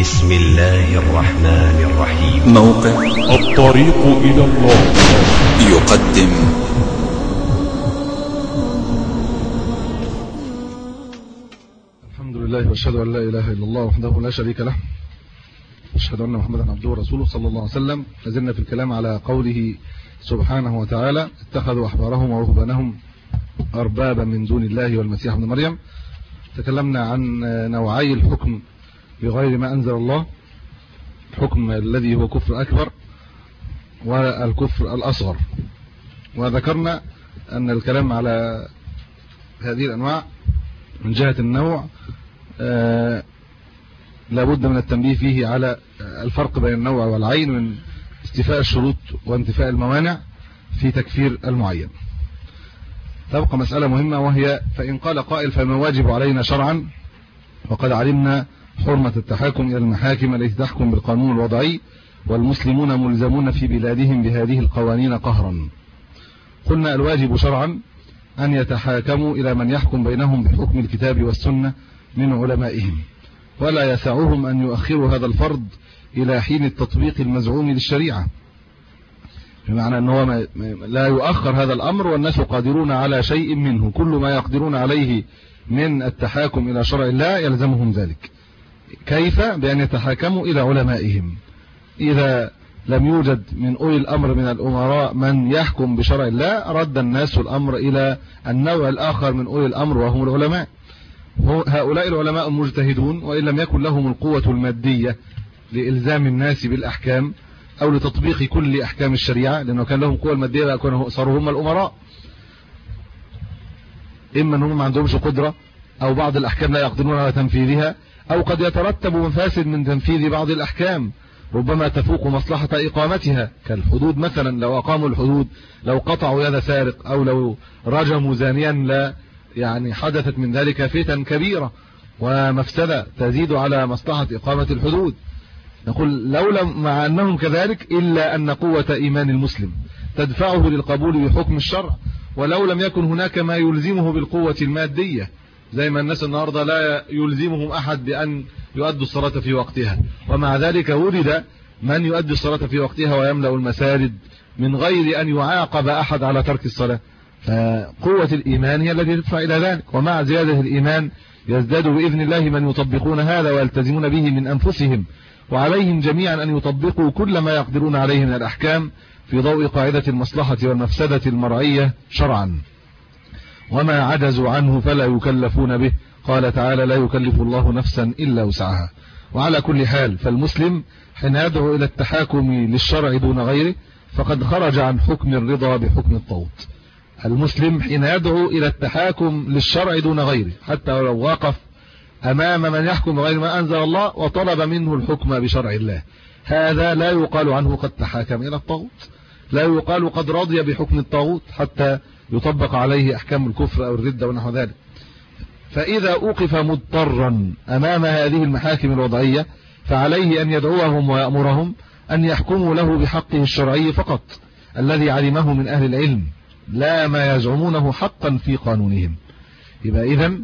بسم الله الرحمن الرحيم. موقع الطريق إلى الله يقدم الحمد لله واشهد ان لا اله الا الله وحده لا شريك له، اشهد ان محمدا عبده ورسوله صلى الله عليه وسلم. لازلنا في الكلام على قوله سبحانه وتعالى: اتخذوا احبارهم ورهبانهم اربابا من دون الله والمسيح ابن مريم. تكلمنا عن نوعي الحكم بغير ما انزل الله، الحكم الذي هو كفر اكبر والكفر الاصغر، وذكرنا ان الكلام على هذه الانواع من جهة النوع لابد من التنبيه فيه على الفرق بين النوع والعين من استيفاء الشروط وانتفاء الموانع في تكفير المعين. تبقى مسألة مهمة، وهي فإن قال قائل فما واجب علينا شرعا؟ وقد علمنا حرمة التحاكم إلى المحاكم التي تحكم بالقانون الوضعي، والمسلمون ملزمون في بلادهم بهذه القوانين قهرا. قلنا الواجب شرعا أن يتحاكموا إلى من يحكم بينهم بحكم الكتاب والسنة من علمائهم، ولا يسعهم أن يؤخروا هذا الفرض إلى حين التطبيق المزعوم للشريعة، بمعنى أنه لا يؤخر هذا الأمر والناس قادرون على شيء منه. كل ما يقدرون عليه من التحاكم إلى شرع الله يلزمهم ذلك. كيف؟ بأن يتحاكموا إلى علمائهم. إذا لم يوجد من أولي الأمر من الأمراء من يحكم بشرع الله، رد الناس الأمر إلى النوع الآخر من أولي الأمر وهم العلماء. هؤلاء العلماء مجتهدون، وإن لم يكن لهم القوة المادية لإلزام الناس بالأحكام أو لتطبيق كل أحكام الشريعة، لأنه كان لهم قوة المادية صاروا هم الأمراء. إما أنهم ما عندهمش قدرة، أو بعض الأحكام لا يقدرون على تنفيذها، أو قد يترتب مفاسد من تنفيذ بعض الأحكام ربما تفوق مصلحة إقامتها، كالحدود مثلا. لو أقاموا الحدود، لو قطعوا يد سارق، أو لو رجموا زانيا، لا يعني حدثت من ذلك فتن كبيرة ومفسدة تزيد على مصلحة إقامة الحدود. نقول لولا مع أنهم كذلك إلا أن قوة إيمان المسلم تدفعه للقبول بحكم الشرع، ولو لم يكن هناك ما يلزمه بالقوة المادية، زي ما الناس النهاردة لا يلزمهم أحد بأن يؤدوا الصلاة في وقتها، ومع ذلك ولد من يؤدي الصلاة في وقتها ويملأ المساجد من غير أن يعاقب أحد على ترك الصلاة. فقوة الإيمان هي التي تدفع إلى ذلك، ومع زيادة الإيمان يزداد بإذن الله من يطبقون هذا ويلتزمون به من أنفسهم، وعليهم جميعا أن يطبقوا كل ما يقدرون عليه من الأحكام في ضوء قاعدة المصلحة والمفسدة المرعية شرعا، وما عجزوا عنه فلا يكلفون به. قال تعالى: لا يكلف الله نفسا إلا وسعها. وعلى كل حال فالمسلم حين يدعو إلى التحاكم للشرع دون غيره فقد خرج عن حكم الرضا بحكم الطاغوت. المسلم حين يدعو إلى التحاكم للشرع دون غيره، حتى ولو وقف أمام من يحكم بغير ما أنزل الله وطلب منه الحكم بشرع الله، هذا لا يقال عنه قد تحاكم إلى الطاغوت، لا يقال قد رضي بحكم الطاغوت حتى يطبق عليه أحكام الكفر أو الردة ونحو ذلك. فإذا أوقف مضطرا أمام هذه المحاكم الوضعية فعليه أن يدعوهم ويأمرهم أن يحكموا له بحقه الشرعي فقط الذي علمه من أهل العلم، لا ما يزعمونه حقا في قانونهم. يبقى إذن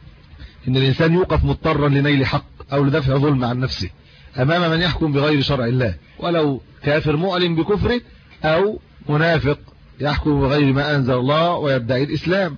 إن الإنسان يوقف مضطرا لنيل حق أو لدفع ظلم عن نفسه أمام من يحكم بغير شرع الله، ولو كافر معلن بكفره أو منافق يحكم بغير ما أنزل الله ويدعي الإسلام.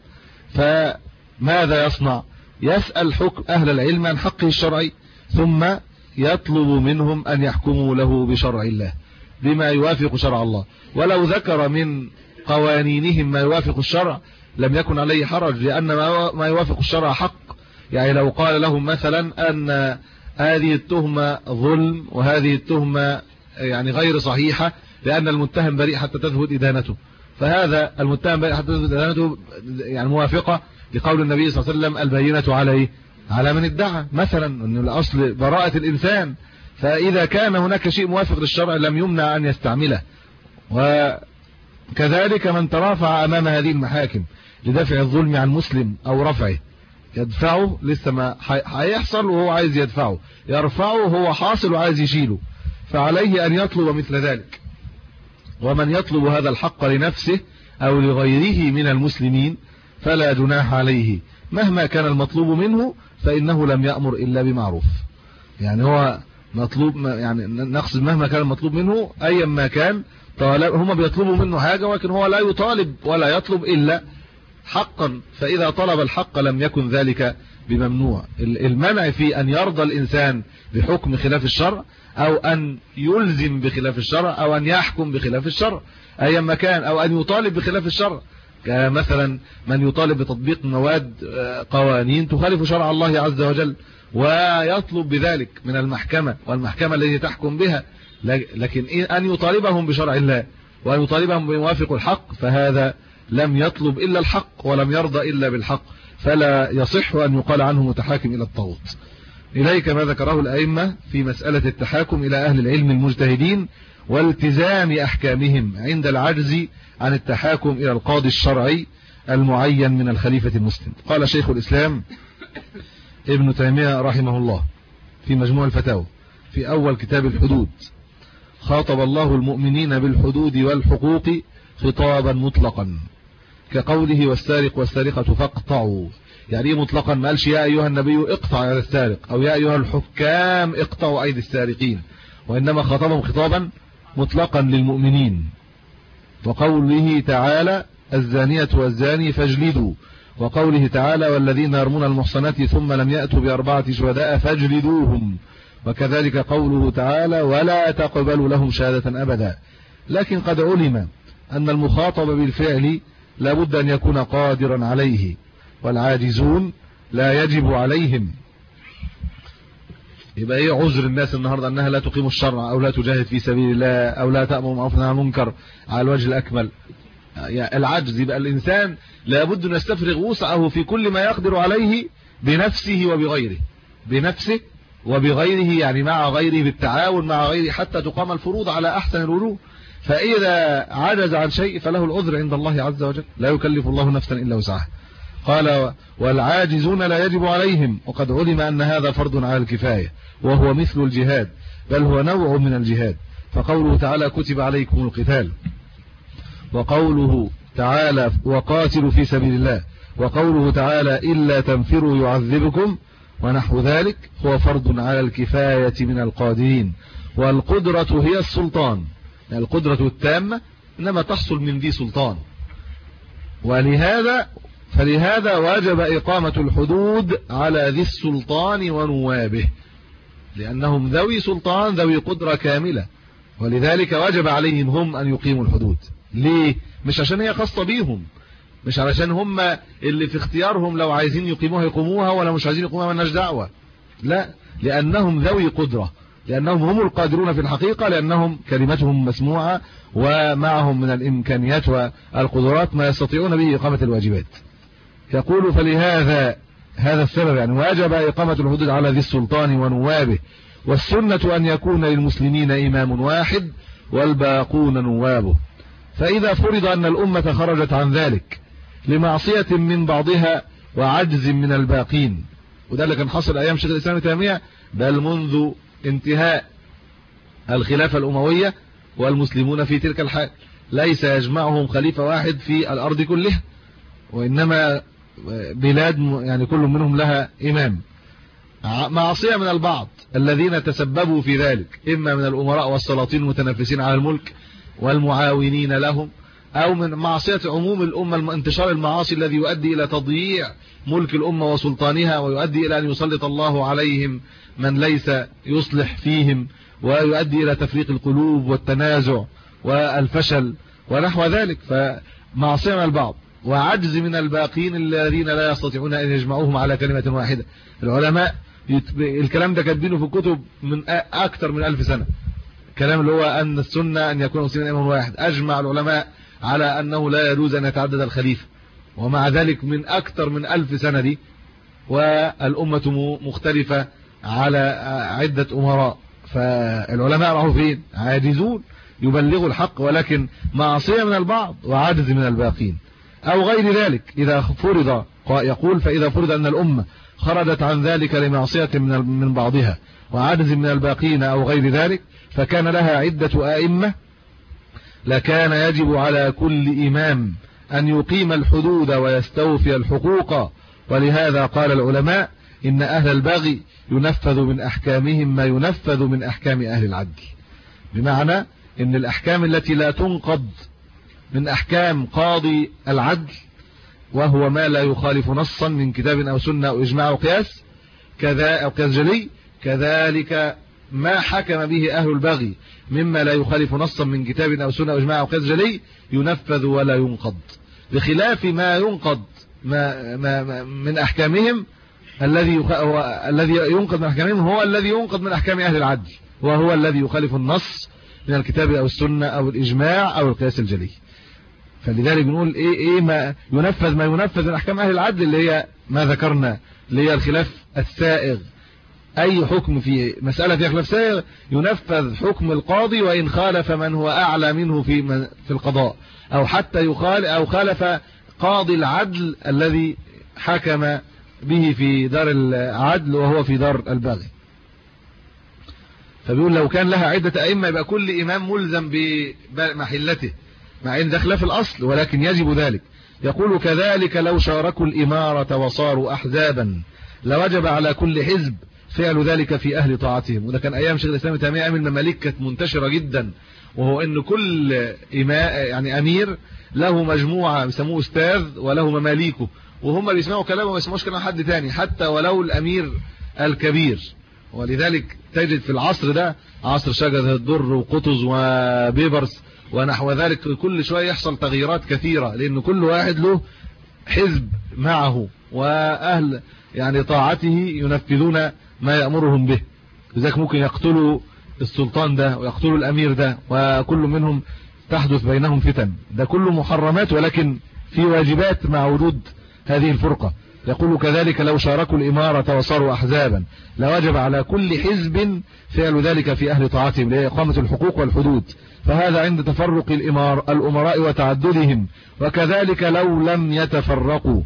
فماذا يصنع؟ يسأل حكم أهل العلم عن حقه الشرعي، ثم يطلب منهم أن يحكموا له بشرع الله بما يوافق شرع الله، ولو ذكر من قوانينهم ما يوافق الشرع لم يكن عليه حرج، لأن ما يوافق الشرع حق. يعني لو قال لهم مثلا أن هذه التهمة ظلم وهذه التهمة يعني غير صحيحة لأن المتهم بريء حتى تثبت إدانته، فهذا المتهم بريء حتى تثبت إدانته يعني موافقة لقول النبي صلى الله عليه وسلم: البينة عليه على من ادعى، مثلا أن الأصل براءة الإنسان. فإذا كان هناك شيء موافق للشرع لم يمنع أن يستعمله. وكذلك من ترافع أمام هذه المحاكم لدفع الظلم عن مسلم أو رفعه، يدفعه لسه ما هيحصل وهو عايز يدفعه، يرفعه وهو حاصل وعايز يشيله، فعليه أن يطلب مثل ذلك. ومن يطلب هذا الحق لنفسه أو لغيره من المسلمين فلا جناح عليه مهما كان المطلوب منه، فإنه لم يأمر إلا بمعروف. يعني هو مطلوب يعني نقصد مهما كان المطلوب منه أيا ما كان، هم بيطلبوا منه حاجة ولكن هو لا يطالب ولا يطلب إلا حقا، فإذا طلب الحق لم يكن ذلك بممنوع. المنع في أن يرضى الإنسان بحكم خلاف الشرع، أو أن يلزم بخلاف الشرع، أو أن يحكم بخلاف الشرع أيا ما كان، أو أن يطالب بخلاف الشرع، كمثلا من يطالب بتطبيق مواد قوانين تخالف شرع الله عز وجل ويطلب بذلك من المحكمة والمحكمة التي تحكم بها، لكن أن يطالبهم بشرع الله وأن يطالبهم بموافق الحق، فهذا لم يطلب إلا الحق ولم يرضى إلا بالحق، فلا يصح أن يقال عنه متحاكم إلى الطاغوت. إليك ما ذكره الأئمة في مسألة التحاكم إلى أهل العلم المجتهدين والتزام أحكامهم عند العجز عن التحاكم إلى القاضي الشرعي المعين من الخليفة المسلم. قال شيخ الإسلام ابن تيمية رحمه الله في مجموع الفتاوى في أول كتاب الحدود: خاطب الله المؤمنين بالحدود والحقوق خطابا مطلقا، كقوله والسارق والسارقة فاقطعوا. يعني مطلقا، ما قالش يا أيها النبي اقطع يد السارق أو يا أيها الحكام اقطعوا أيدي السارقين، وإنما خاطبهم خطابا مطلقا للمؤمنين. وقوله تعالى الزانية والزاني فاجلدوا، وقوله تعالى والذين يرمون المحصنات ثم لم يأتوا بأربعة شهداء فاجلدوهم، وكذلك قوله تعالى ولا تقبلوا لهم شهادة أبدا. لكن قد علم أن المخاطب بالفعل لابد أن يكون قادرا عليه، والعاجزون لا يجب عليهم. يبقى ايه عذر الناس النهارده انها لا تقيم الشرع او لا تجاهد في سبيل الله او لا تأمر بالمعروف والنهي عن المنكر على الوجه الاكمل؟ يعني العجز. يبقى الانسان لابد ان يستفرغ وسعه في كل ما يقدر عليه بنفسه وبغيره، بنفسه وبغيره، يعني مع غيره، بالتعاون مع غيره حتى تقام الفروض على احسن الوجوه. فاذا عجز عن شيء فله العذر عند الله عز وجل، لا يكلف الله نفسا الا وسعها. قال والعاجزون لا يجب عليهم، وقد علم أن هذا فرض على الكفاية وهو مثل الجهاد، بل هو نوع من الجهاد. فقوله تعالى كتب عليكم القتال، وقوله تعالى وقاتلوا في سبيل الله، وقوله تعالى إلا تنفروا يعذبكم ونحو ذلك، هو فرض على الكفاية من القادرين. والقدرة هي السلطان، يعني القدرة التامة إنما تحصل من ذي سلطان، فلهذا وجب إقامة الحدود على ذي السلطان ونوابه، لأنهم ذوي سلطان ذوي قدرة كاملة، ولذلك وجب عليهم هم أن يقيموا الحدود. ليه؟ مش عشان هي خاصة بيهم، مش علشان هم اللي في اختيارهم لو عايزين يقيموها يقوموها ولا مش عايزين يقوموها مالناش دعوة، لا، لأنهم ذوي قدرة، لأنهم هم القادرون في الحقيقة، لأنهم كلمتهم مسموعة ومعهم من الإمكانيات والقدرات ما يستطيعون به إقامة الواجبات. يقول فلهذا هذا السبب يعني وجب إقامة الحدود على ذي السلطان ونوابه. والسنة أن يكون للمسلمين إمام واحد والباقون نوابه. فإذا فرض أن الأمة خرجت عن ذلك لمعصية من بعضها وعجز من الباقين، وده اللي كان حصل أيام شيخ الإسلام ابن تيمية، بل منذ انتهاء الخلافة الأموية والمسلمون في تلك الحال ليس يجمعهم خليفة واحد في الأرض كلها، وإنما بلاد يعني كل منهم لها إمام. معصية من البعض الذين تسببوا في ذلك، إما من الأمراء والسلاطين المتنافسين على الملك والمعاونين لهم، أو من معصية عموم الأمة، انتشار المعاصي الذي يؤدي إلى تضييع ملك الأمة وسلطانها، ويؤدي إلى أن يسلط الله عليهم من ليس يصلح فيهم، ويؤدي إلى تفريق القلوب والتنازع والفشل ونحو ذلك. فمعصية من البعض وعجز من الباقين الذين لا يستطيعون أن يجمعوهم على كلمة واحدة. العلماء الكلام ده كاتبينه في كتب من أكثر من 1000 سنة، الكلام اللي هو أن السنة أن يكون المسلمين إمام واحد. أجمع العلماء على أنه لا يجوز أن يتعدد الخليفة، ومع ذلك من أكثر من 1000 سنة دي والأمة مختلفة على عدة أمراء، فالعلماء راحوا فين؟ عاجزون يبلغوا الحق، ولكن معصية من البعض وعجز من الباقين أو غير ذلك. إذا فرض، يقول فإذا فرض أن الأمة خرجت عن ذلك لمعصية من بعضها وعجز من الباقين أو غير ذلك، فكان لها عدة أئمة، لكان يجب على كل إمام أن يقيم الحدود ويستوفي الحقوق. ولهذا قال العلماء إن أهل البغي ينفذ من أحكامهم ما ينفذ من أحكام أهل العدل، بمعنى إن الأحكام التي لا تنقض من أحكام قاضي العدل وهو ما لا يخالف نصا من كتاب أو سنة أو إجماع أو قياس أو قياس جلي، كذلك ما حكم به أهل البغي مما لا يخالف نصا من كتاب أو سنة أو إجماع أو قياس جلي ينفذ ولا ينقض، بخلاف ما ينقض من أحكامهم. الذي ينقض من أحكامهم هو الذي ينقض من أحكام أهل العدل، وهو الذي يخالف النص من الكتاب أو السنة أو الإجماع أو القياس الجلي. فلذلك بنقول ما ينفذ من أحكام أهل العدل اللي هي ما ذكرنا، اللي هي الخلاف السائغ. أي حكم في مسألة فيها خلاف سائغ ينفذ حكم القاضي وإن خالف من هو أعلى منه في القضاء، أو حتى خالف قاضي العدل الذي حكم به في دار العدل وهو في دار البغي. فبيقول لو كان لها عدة أئمة يبقى كل إمام ملزم بمحلته، مع إن ده خلاف الأصل ولكن يجب ذلك. يقول كذلك لو شاركوا الإمارة وصاروا أحزابا لوجب على كل حزب فعل ذلك في أهل طاعتهم. وده كان أيام شيخ الإسلام تيمية، أيام المماليك كانت منتشرة جدا، وهو إن كل أمير له مجموعة بيسموه أستاذ وله مماليكه، وهم بيسمعوا كلامه ما يسمعوش كلام حد تاني حتى ولو الأمير الكبير. ولذلك تجد في العصر ده عصر شجرة الدر وقطز وبيبرس ونحو ذلك كل شوية يحصل تغييرات كثيرة، لأن كل واحد له حزب معه وأهل طاعته ينفذون ما يأمرهم به. لذلك ممكن يقتلوا السلطان ده ويقتلوا الأمير ده، وكل منهم تحدث بينهم فتن. ده كله محرمات ولكن في واجبات مع وجود هذه الفرقة. يقول كذلك لو شاركوا الإمارة وصاروا أحزابا لوجب على كل حزب فعل ذلك في أهل طاعتهم لإقامة الحقوق والحدود، فهذا عند تفرق الأمراء وتعددهم. وكذلك لو لم يتفرقوا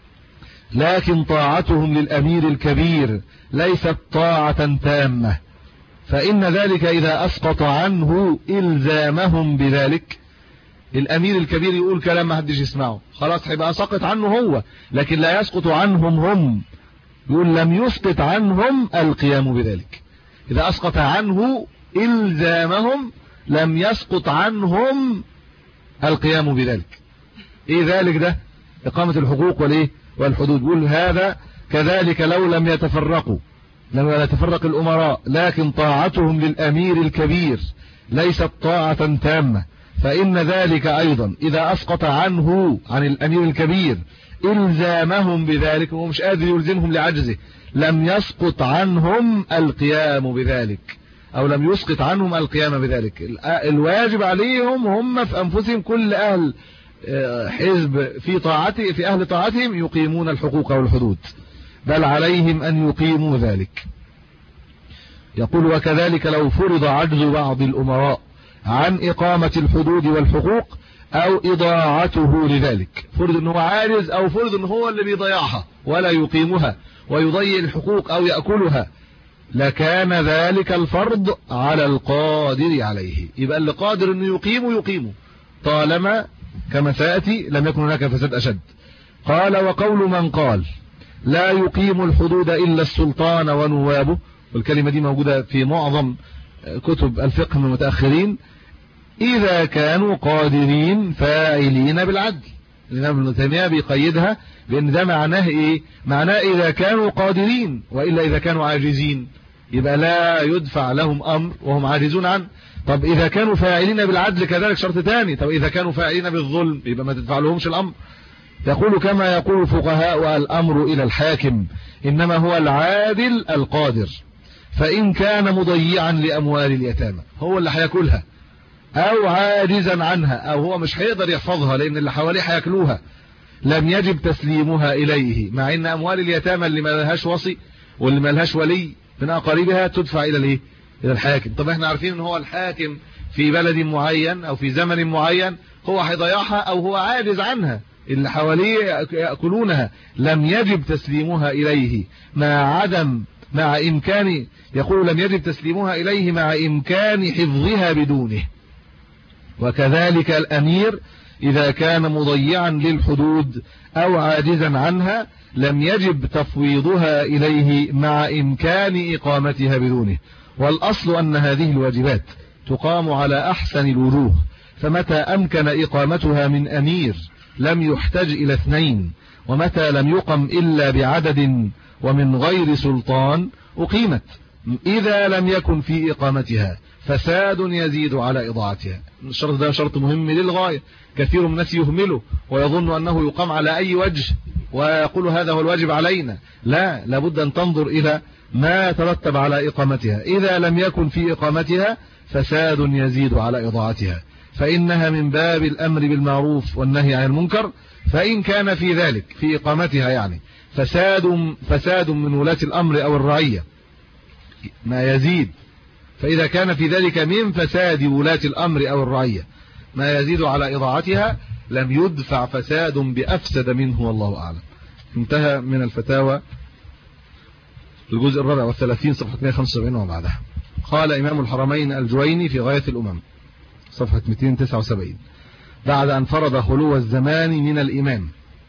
لكن طاعتهم للأمير الكبير ليست طاعة تامة، فإن ذلك إذا أسقط عنه إلزامهم بذلك. الأمير الكبير يقول كلام ما حدش يسمعه، خلاص هيبقى سقط عنه هو، لكن لا يسقط عنهم هم. يقول لم يسقط عنهم القيام بذلك. إذا أسقط عنه إلزامهم لم يسقط عنهم القيام بذلك. إيه ذلك؟ ده إقامة الحقوق والحدود. يقول هذا كذلك لو لم يتفرقوا، لم يتفرق الأمراء لكن طاعتهم للأمير الكبير ليست طاعة تامة، فإن ذلك أيضا إذا أسقط عنه عن الأمير الكبير إلزامهم بذلك، ومش قادر يلزمهم لعجزه، لم يسقط عنهم القيام بذلك، أو لم يسقط عنهم القيام بذلك. الواجب عليهم هم في أنفسهم، كل أهل حزب في أهل طاعتهم يقيمون الحقوق والحدود، بل عليهم أن يقيموا ذلك. يقول وكذلك لو فرض عجز بعض الأمراء عن إقامة الحدود والحقوق أو إضاعته لذلك، فرض أنه عاجز أو فرض أنه هو اللي بيضيعها ولا يقيمها ويضيع الحقوق أو يأكلها، لكان ذلك الفرض على القادر عليه. يبقى اللي قادر أنه يقيمه طالما كما سيأتي لم يكن هناك فساد أشد. قال وقول من قال لا يقيم الحدود إلا السلطان ونوابه، والكلمة دي موجودة في معظم كتب الفقه من المتأخرين، إذا كانوا قادرين فاعلين بالعدل. الإمام ابن تيمية بيقيدها بأن ده معناه إيه؟ معناه إذا كانوا قادرين، وإلا إذا كانوا عاجزين يبقى لا يدفع لهم أمر وهم عاجزون عنه. طب إذا كانوا فاعلين بالعدل كذلك شرط تاني. طب إذا كانوا فاعلين بالظلم يبقى ما تدفع لهمش الأمر. يقول كما يقول الفقهاء الأمر إلى الحاكم إنما هو العادل القادر، فإن كان مضيعا لأموال اليتامى هو اللي هياكلها، أو عاجزا عنها، أو هو مش هيقدر يحفظها لأن اللي حواليه هياكلوها، لم يجب تسليمها إليه، مع إن أموال اليتامى اللي ما لهاش وصي واللي ما لهاش ولي من أقاربها تدفع إلى الحاكم. طب احنا عارفين ان هو الحاكم في بلد معين او في زمن معين هو هيضيعها او هو عاجز عنها، اللي حواليه يأكلونها، لم يجب تسليمها إليه مع إمكان، يقول لم يجب تسليمها إليه مع إمكان حفظها بدونه. وكذلك الأمير إذا كان مضيعا للحدود أو عاجزا عنها لم يجب تفويضها إليه مع إمكان إقامتها بدونه. والأصل أن هذه الواجبات تقام على أحسن الوجوه، فمتى أمكن إقامتها من أمير لم يحتج إلى اثنين، ومتى لم يقم إلا بعدد ومن غير سلطان أقيمت، إذا لم يكن في إقامتها فساد يزيد على إضاعتها. الشرط ده شرط مهم للغاية، كثير من الناس يهمله ويظن أنه يقام على أي وجه ويقول هذا هو الواجب علينا. لا، لابد أن تنظر إلى ما يترتب على إقامتها. إذا لم يكن في إقامتها فساد يزيد على إضاعتها، فإنها من باب الأمر بالمعروف والنهي عن المنكر، فإن كان في ذلك في إقامتها يعني فساد من ولاة الأمر أو الرعية ما يزيد، فإذا كان في ذلك من فساد ولاة الأمر أو الرعية ما يزيد على إضاعتها لم يدفع فساد بأفسد منه، والله أعلم. انتهى من الفتاوى الجزء 34 صفحة 175 وبعدها. قال إمام الحرمين الجويني في غاية الأمم صفحة 279: بعد أن فرض خلو الزمان من الإمام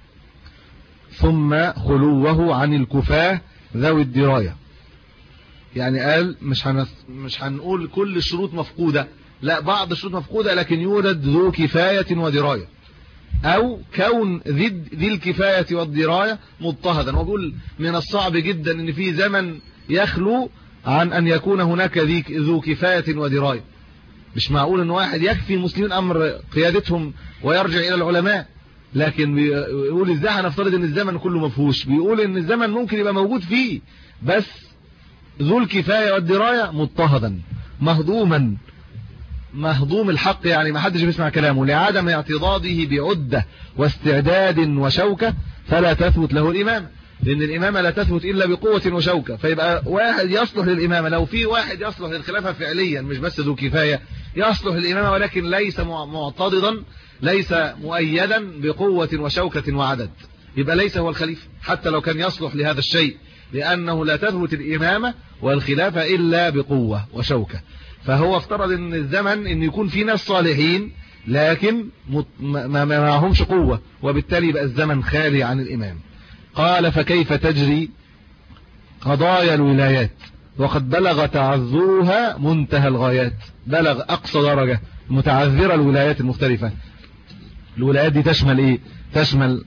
ثم خلوه عن الكفاة ذوي الدراية، يعني قال مش هنقول كل الشروط مفقودة، لا، بعض الشروط مفقودة لكن يوجد ذو كفاية ودراية، أو كون ذي الكفاية والدراية مضطهدا. وقول من الصعب جدا أن في زمن يخلو عن أن يكون هناك ذو كفاية ودراية. مش معقول أن واحد يكفي المسلمين أمر قيادتهم ويرجع إلى العلماء، لكن بيقول إزاي هنفترض أن الزمن كله مفهوش؟ بيقول أن الزمن ممكن يبقى موجود فيه بس ذو الكفاية والدراية مضطهدا مهضوم الحق، يعني ما حدش بيسمع كلامه لعدم اعتضاده بعدة واستعداد وشوكة، فلا تثبت له الإمامة، لأن الإمامة لا تثبت إلا بقوة وشوكة. فيبقى واحد يصلح للإمامة، لو في واحد يصلح للخلافة فعليا مش بس ذو كفاية يصلح للإمامة ولكن ليس معتضدا، ليس مؤيدا بقوة وشوكة وعدد، يبقى ليس هو الخليفة حتى لو كان يصلح لهذا الشيء، لأنه لا تثبت الإمامة والخلافة إلا بقوة وشوكة. فهو افترض ان الزمن ان يكون في ناس صالحين لكن ما معهمش قوة، وبالتالي بقى الزمن خالي عن الإمام. قال: فكيف تجري قضايا الولايات وقد بلغ تعذرها منتهى الغايات، بلغ أقصى درجة متعذرة الولايات المختلفة. الولايات دي تشمل إيه؟ تشمل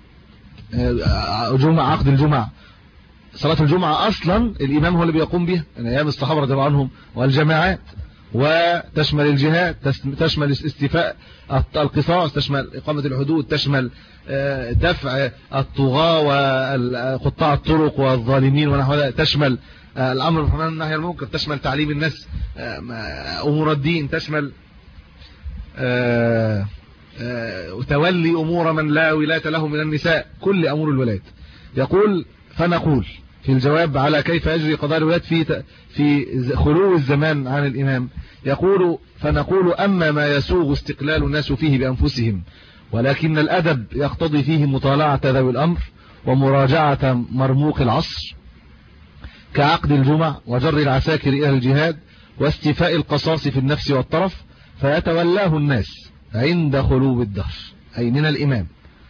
عقد الجمعة، صلاة الجمعة أصلا الإمام هو اللي بيقوم بها من أيام الصحابة رضي الله عنهم، والجماعات، وتشمل الجهاد، تشمل استيفاء القصاص، تشمل إقامة الحدود، تشمل دفع الطغاة وقطاع الطرق والظالمين ونحو ذلك، تشمل الأمر بالمعروف والنهي عن المنكر، تشمل تعليم الناس أمور الدين، تشمل تولي أمور من لا ولاية له من النساء، كل أمور الولايات. يقول: فنقول في الجواب على كيف يجري قضاء الولايات في خلو الزمان عن الإمام، يقول: فنقول: أما ما يسوغ استقلال الناس فيه بأنفسهم ولكن الأدب يقتضي فيه مطالعة ذوي الأمر ومراجعة مرموق العصر كعقد الجمع وجر العساكر إلى الجهاد واستيفاء القصاص في النفس والطرف، فيتولاه الناس عند خلو الدهر، أي من الإمام.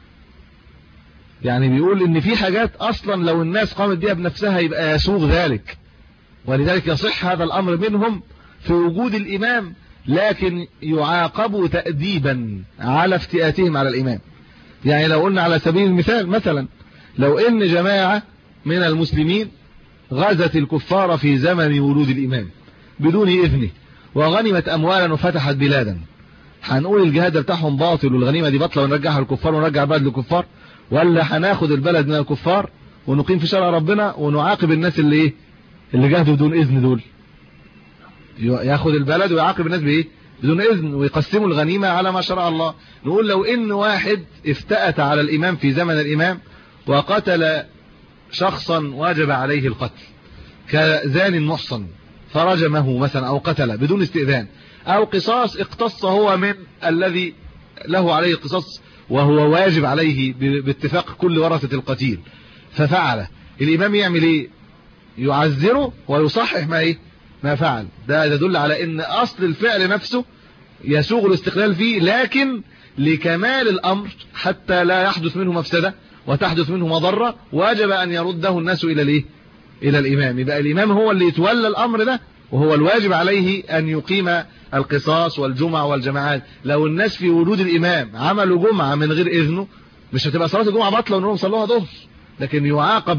يعني بيقول ان في حاجات اصلا لو الناس قامت بها بنفسها يبقى يسوغ ذلك، ولذلك يصح هذا الامر منهم في وجود الامام، لكن يعاقبوا تأديبا على افتئاتهم على الامام. يعني لو قلنا على سبيل المثال مثلا لو ان جماعة من المسلمين غزت الكفار في زمن ولود الامام بدون اذنه وغنمت اموالا وفتحت بلادا، هنقول الجهاد بتاعهم باطل والغنيمة دي باطلة ونرجعها للكفار ونرجع البلد للكفار، ولا هناخد البلد من الكفار ونقيم في شرع ربنا ونعاقب الناس اللي جاهدوا بدون اذن؟ دول ياخد البلد ويعاقب الناس بايه؟ بدون اذن، ويقسموا الغنيمة على ما شرع الله. نقول لو ان واحد افتأت على الامام في زمن الامام وقتل شخصا واجب عليه القتل كزان محصن فرجمه مثلا او قتل بدون استئذان، او قصاص اقتص هو من الذي له عليه قصاص وهو واجب عليه باتفاق كل ورثة القتيل ففعل، الإمام يعمل إيه؟ يعذره ويصحح ما فعل. ده يدل على إن أصل الفعل نفسه يسوغ الاستقلال فيه، لكن لكمال الأمر حتى لا يحدث منه مفسدة وتحدث منه مضرة، وجب أن يرده الناس إلى الإمام. يبقى الإمام هو اللي يتولى الأمر ده، وهو الواجب عليه أن يقيم القصاص والجمعة والجماعات. لو الناس في وجود الإمام عملوا جمعة من غير إذنه مش هتبقى صلاة الجمعة باطلة ونقوم صلوها ظهر، لكن يعاقب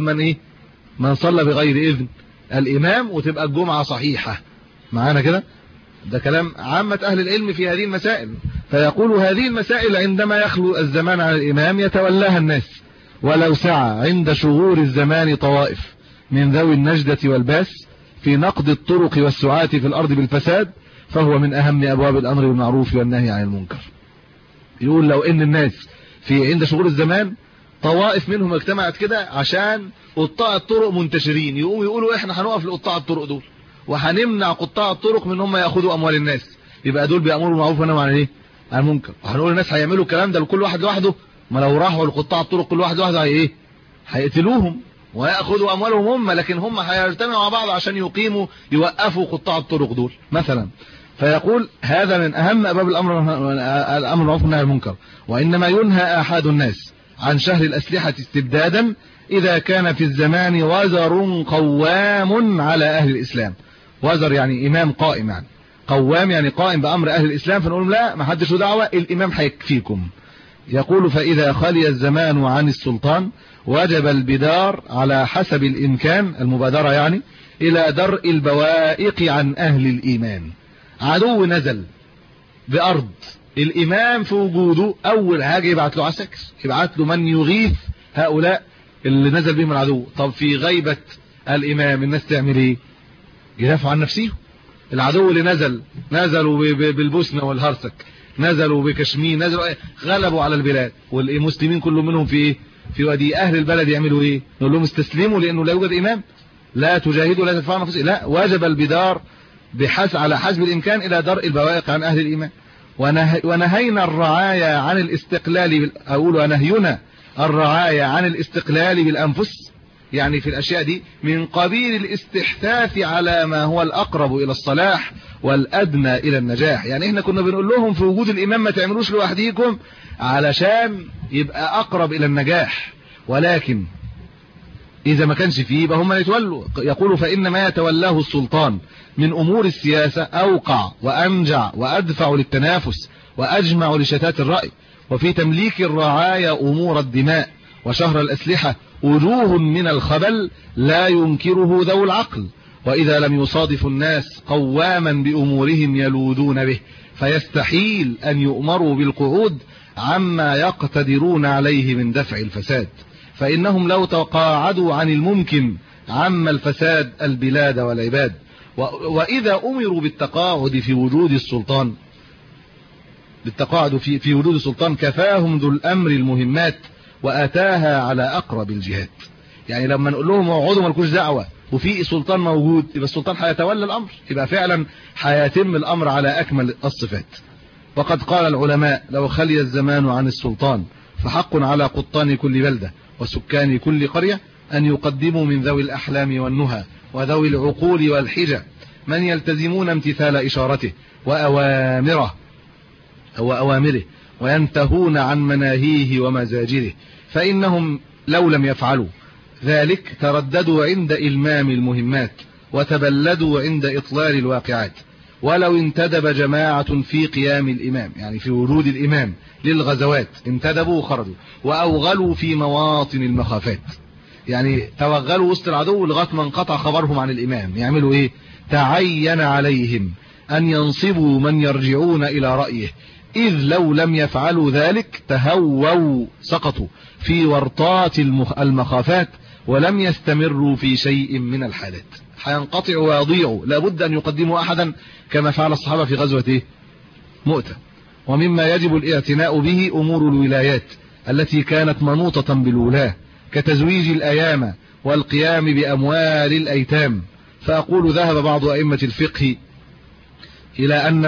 من صلى بغير إذن الإمام، وتبقى الجمعة صحيحة. معانا كده؟ ده كلام عامة أهل العلم في هذه المسائل. فيقول هذه المسائل عندما يخلو الزمان عن الإمام يتولاها الناس، ولو سعى عند شغور الزمان طوائف من ذوي النجدة والباس في نقد الطرق والسعاة في الأرض بالفساد، فهو من أهم أبواب الأمر بالمعروف والنهي عن المنكر. يقول لو إن الناس في عند شغور الزمان طوائف منهم اجتمعت كده عشان قطاع الطرق منتشرين، يقولوا إحنا هنقف لقطاع الطرق دول وهنمنع قطاع الطرق من هم ياخذوا اموال الناس، يبقى دول بيأمروا بالمعروف والنهي عن عن المنكر. وهنقول الناس هيعملوا الكلام ده لكل واحد لوحده، ما لو راحوا لقطاع الطرق كل واحد لوحده هيقتلوهم وياخذوا اموالهم هم، لكن هم هيجتمعوا مع بعض عشان يوقفوا قطاع الطرق دول مثلا. فيقول هذا من اهم ابواب الامر بالمعروف والنهي عن المنكر. وانما ينهى احد الناس عن شهر الاسلحه استبدادا اذا كان في الزمان وزر قوام على اهل الاسلام. وزر يعني إمام قائم، يعني قوام يعني قائم بأمر أهل الإسلام، فنقول لا ما حدش له دعوة، الإمام هيكفيكم. يقول فإذا خلي الزمان عن السلطان وجب البدار على حسب الإمكان، المبادرة يعني، إلى درء البوائق عن أهل الإيمان. عدو نزل بأرض الإمام في وجوده، أول حاجة يبعت له عسكر، يبعت له من يغيث هؤلاء اللي نزل بهم العدو. طب في غيبة الإمام الناس تعمل إيه؟ يدافعوا عن نفسهم. العدو اللي نزلوا بالبوسنة والهرسك، نزلوا بكشمير، غلبوا على البلاد، والمسلمين كلهم منهم في وادي. أهل البلد يعملوا إيه؟ نقول لهم استسلموا لأنه لا يوجد إمام، لا تجاهدوا لا تدفعوا نفسكم، لا، وجب البدار على حسب الإمكان إلى درء البوائق عن أهل الإيمان. ونهينا الرعايا عن الاستقلال ونهينا الرعايا عن الاستقلال بالأنفس، يعني في الأشياء دي من قبيل الاستحثاث على ما هو الأقرب إلى الصلاح والأدنى إلى النجاح. يعني إحنا كنا بنقول لهم في وجود الإمام ما تعملوش لوحديكم علشان يبقى أقرب إلى النجاح، ولكن إذا ما كانش فيه يبقى هم يتولوا. يقول فإن ما يتولاه السلطان من أمور السياسة أوقع وأنجع وأدفع للتنافس وأجمع لشتات الرأي. وفي تمليك الرعايا أمور الدماء وشهر الأسلحة وجوه من الخبل لا ينكره ذو العقل، وإذا لم يصادف الناس قواما بأمورهم يلوذون به، فيستحيل أن يؤمروا بالقعود عما يقتدرون عليه من دفع الفساد، فإنهم لو تقاعدوا عن الممكن عم الفساد البلاد والعباد. وإذا أمروا بالتقاعد في وجود السلطان كفاهم ذو الأمر المهمات وأتاها على أقرب الجهات. يعني لما نقول لهم اقعدوا مالكوش دعوة وفي سلطان موجود، يبقى السلطان هيتولى الأمر، يبقى فعلا هيتم الأمر على أكمل الصفات. وقد قال العلماء لو خلي الزمان عن السلطان فحق على قطان كل بلدة وسكان كل قرية أن يقدموا من ذوي الأحلام والنهى وذوي العقول والحجة من يلتزمون امتثال إشارته وأوامره وينتهون عن مناهيه ومزاجره، فإنهم لو لم يفعلوا ذلك ترددوا عند إلمام المهمات وتبلدوا عند إطلال الواقعات. ولو انتدب جماعة في قيام الإمام، يعني في وجود الإمام للغزوات، انتدبوا وخرجوا وأوغلوا في مواطن المخافات، يعني توغلوا وسط العدو لغاية ما انقطع خبرهم عن الإمام، يعملوا إيه؟ تعين عليهم أن ينصبوا من يرجعون إلى رأيه، إذ لو لم يفعلوا ذلك تهووا سقطوا في ورطات المخافات ولم يستمروا في شيء من الحالات، هينقطعوا ويضيعوا. لابد أن يقدموا أحدا كما فعل الصحابة في غزوة مؤتة. ومما يجب الاعتناء به أمور الولايات التي كانت منوطة بالولاة كتزويج الأيام والقيام بأموال الأيتام. فأقول ذهب بعض أئمة الفقه إلى أن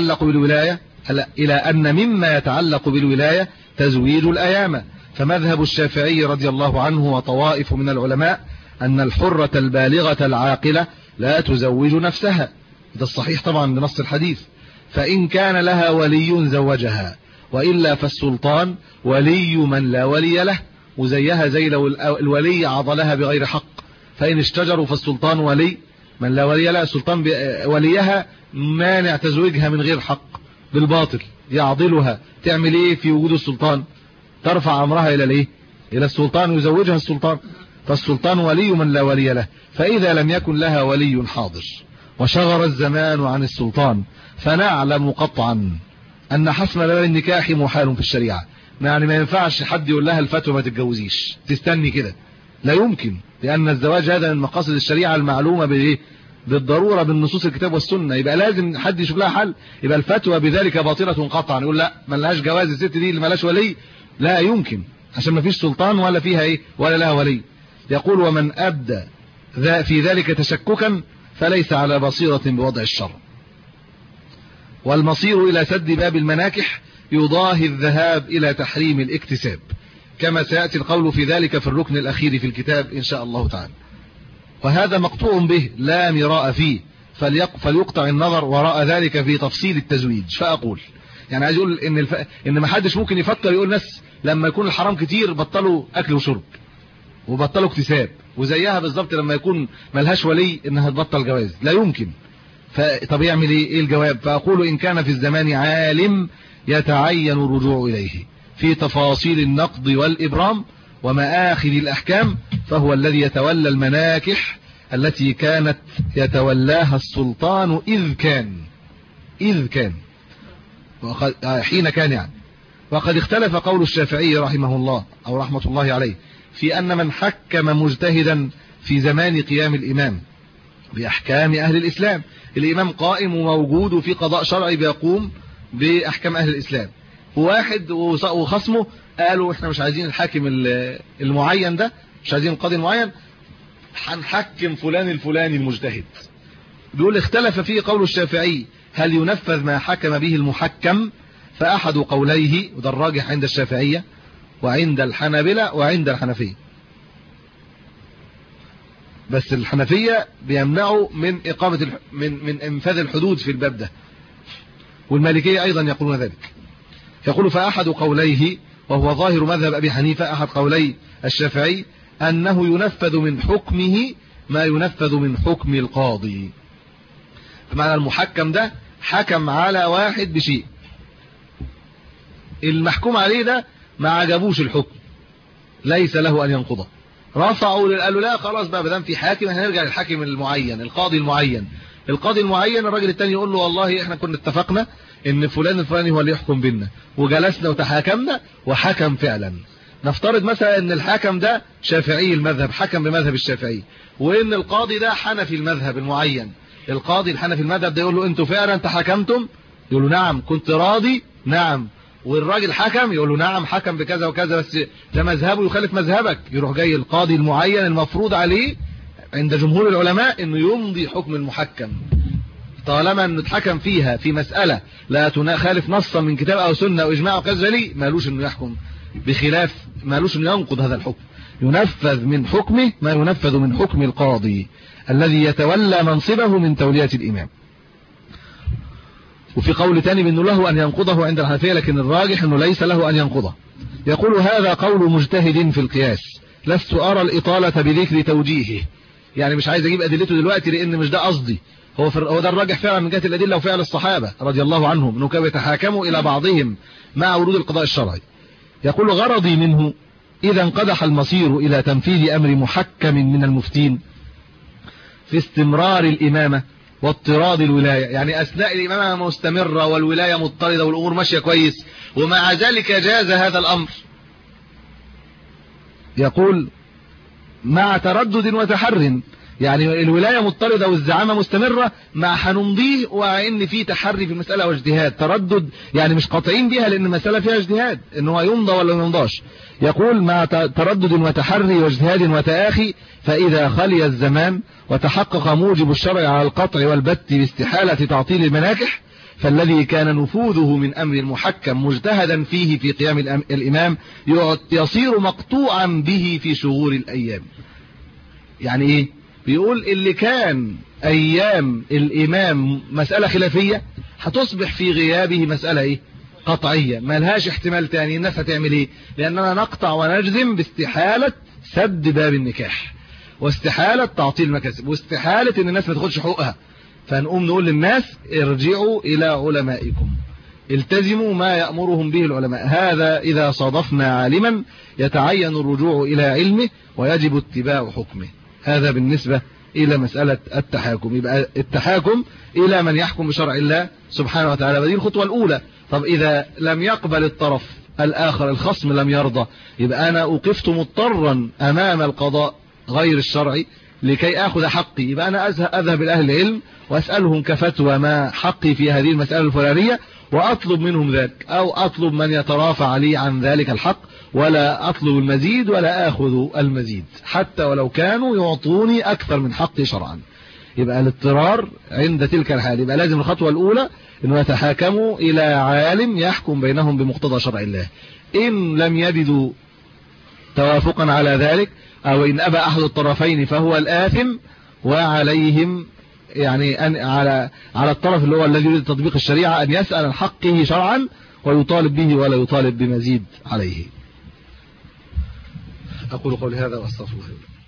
مما يتعلق بالولاية تزويج الأيام، فمذهب الشافعي رضي الله عنه وطوائف من العلماء أن الحرة البالغة العاقلة لا تزوج نفسها، ده الصحيح طبعا بنص الحديث، فإن كان لها ولي زوجها، وإلا فالسلطان ولي من لا ولي له، وزيها زي لو الولي عضلها بغير حق، فإن اشتجروا فالسلطان ولي من لا ولي له. السلطان وليها مانع تزويجها من غير حق بالباطل، يعضلها. تعمل ايه في وجود السلطان؟ ترفع امرها الى الايه؟ الى السلطان ويزوجها السلطان. فالسلطان ولي من لا ولي له. فإذا لم يكن لها ولي حاضر وشغر الزمان عن السلطان، فنعلم قطعا أن حسم باب النكاح محال في الشريعة. يعني ما ينفعش حد يقول لها الفتوى ما تتجوزيش، تستني كده، لا يمكن، لأن الزواج هذا من مقاصد الشريعة المعلومة بالايه؟ بالضرورة بالنصوص الكتاب والسنة. يبقى لازم حد يشوف لها حل، يبقى الفتوى بذلك باطلة قطعا. يقول لا ما لهاش جواز الست دي اللي ما لهاش ولي، لا يمكن، عشان ما فيش سلطان ولا فيها ايه ولا لها ولي. يقول ومن أبدى في ذلك تشككا فليس على بصيرة بوضع الشرع. والمصير إلى سد باب المناكح يضاهي الذهاب إلى تحريم الاكتساب، كما سيأتي القول في ذلك في الركن الأخير في الكتاب إن شاء الله تعالى. وهذا مقطوع به لا مراء فيه، فليقطع النظر وراء ذلك في تفصيل التزويج. فأقول يعني عايز أقول إن ما حدش ممكن يفكر يقول ناس لما يكون الحرام كتير بطلوا أكل وشرب وبطلوا اكتساب، وزيها بالظبط لما يكون ملهاش ولي إنها تبطل جواز، لا يمكن. طب يعمل ايه الجواب؟ فأقول إن كان في الزمان عالم يتعين الرجوع إليه في تفاصيل النقض والإبرام ومآخذ الأحكام، فهو الذي يتولى المناكح التي كانت يتولاها السلطان إذ كان حين كان يعني. وقد اختلف قول الشافعي رحمه الله أو رحمة الله عليه في أن من حكم مجتهدا في زمان قيام الإمام بأحكام أهل الإسلام، الإمام قائم وموجود في قضاء شرعي بيقوم بأحكام أهل الإسلام، وواحد وخصمه قالوا احنا مش عايزين الحاكم المعين ده، مش عايزين القاضي المعين، هنحكم فلان الفلاني المجتهد. بيقول اختلف فيه قول الشافعي هل ينفذ ما حكم به المحكم، فأحد قوليه، وده الراجح عند الشافعية وعند الحنابلة وعند الحنفية، بس الحنفية بيمنعوا من إقامة من إنفاذ الحدود في الباب ده، والمالكية أيضا يقولون ذلك. يقول فأحد قوليه وهو ظاهر مذهب أبي حنيفة، أحد قولي الشافعي أنه ينفذ من حكمه ما ينفذ من حكم القاضي. بمعنى المحكم ده حكم على واحد بشيء، المحكوم عليه ده ما عجبوش الحكم، ليس له أن ينقضه، رفعوا قالوا لا خلاص بقى بدام في حاكم هنرجع للحاكم المعين، القاضي المعين. الراجل التاني يقول له والله احنا كنا اتفقنا ان فلان الفلاني هو اللي يحكم بينا، وجلسنا وتحاكمنا وحكم فعلا. نفترض مثلا ان الحاكم ده شافعي المذهب، حكم بمذهب الشافعي، وان القاضي ده حنفي المذهب المعين. القاضي الحنفي المذهب ده يقول له انتوا فعلا تحاكمتم؟ يقول له نعم. كنت راضي؟ نعم. والراجل حكم؟ يقول له نعم حكم بكذا وكذا، بس ده مذهبه يخالف مذهبك. يروح جاي القاضي المعين المفروض عليه عند جمهور العلماء انه يمضي حكم المحكم، طالما انه اتحكم فيها في مسألة لا تخالف نصا من كتاب او سنة او اجماع او كذا لي، مالوش انه يحكم بخلاف، مالوش انه ينقض هذا الحكم. ينفذ من حكمه ما ينفذ من حكم القاضي الذي يتولى منصبه من تولية الامام. وفي قول تاني بأنه له أن ينقضه عند الحنفية، لكن الراجح أنه ليس له أن ينقضه. يقول هذا قول مجتهد في القياس، لست أرى الإطالة بذكر توجيهه. يعني مش عايز أجيب أدلته دلوقتي لأن مش ده قصدي، هو ده الراجح فعلا من جهة الأدلة وفعل الصحابة رضي الله عنهم أنه كانوا يتحاكموا إلى بعضهم مع ورود القضاء الشرعي. يقول غرضي منه إذا انقدح المصير إلى تنفيذ أمر محكم من المفتين في استمرار الإمامة واضطراد الولاية، يعني أثناء الإمامة مستمرة والولاية مضطردة والأمور ماشية كويس، ومع ذلك جاز هذا الأمر. يقول مع تردد وتحر، يعني الولاية مضطردة والزعامة مستمرة، مع هنمضيه وإن في تحري في المسألة واجتهاد. تردد يعني مش قاطعين بها لأن المسألة فيها اجتهاد إنه يمضى ولا ما يمضاش. يقول مع تردد وتحري واجتهاد وتآخي، فإذا خلي الزمان وتحقق موجب الشرع على القطع والبت باستحالة تعطيل المناكح، فالذي كان نفوذه من أمر المحكم مجتهدا فيه في قيام الإمام يصير مقطوعا به في شغور الأيام. يعني إيه؟ بيقول اللي كان أيام الإمام مسألة خلافية هتصبح في غيابه مسألة إيه؟ قطعية ما لهاش احتمال تاني. الناس هتعمل ايه؟ لأننا نقطع ونجزم باستحالة سد باب النكاح، واستحالة تعطيل المكاسب، واستحالة ان الناس ما تاخدش حقوقها. فنقوم نقول للناس ارجعوا إلى علمائكم، التزموا ما يأمرهم به العلماء. هذا إذا صادفنا عالما يتعين الرجوع إلى علمه ويجب اتباع حكمه. هذا بالنسبة إلى مسألة التحاكم. يبقى التحاكم إلى من يحكم بشرع الله سبحانه وتعالى، هذه الخطوة الأولى. طب إذا لم يقبل الطرف الآخر، الخصم لم يرضى، يبقى أنا أوقفت مضطرا أمام القضاء غير الشرعي لكي أخذ حقي. يبقى أنا أذهب إلى أهل العلم وأسألهم كفتوى ما حقي في هذه المسألة الفلانية، وأطلب منهم ذلك، أو أطلب من يترافع لي عن ذلك الحق، ولا أطلب المزيد ولا أخذ المزيد، حتى ولو كانوا يعطوني أكثر من حقي شرعا. يبقى الاضطرار عند تلك الحال. يبقى لازم الخطوة الأولى أنه يتحاكموا إلى عالم يحكم بينهم بمقتضى شرع الله. إن لم يجدوا توافقا على ذلك، أو إن أبى أحد الطرفين فهو الآثم، وعليهم يعني أن على الطرف اللي هو الذي يريد تطبيق الشريعة أن يسأل عن حقه شرعا ويطالب به ولا يطالب بمزيد عليه. أقول قولي هذا وأستغفر الله.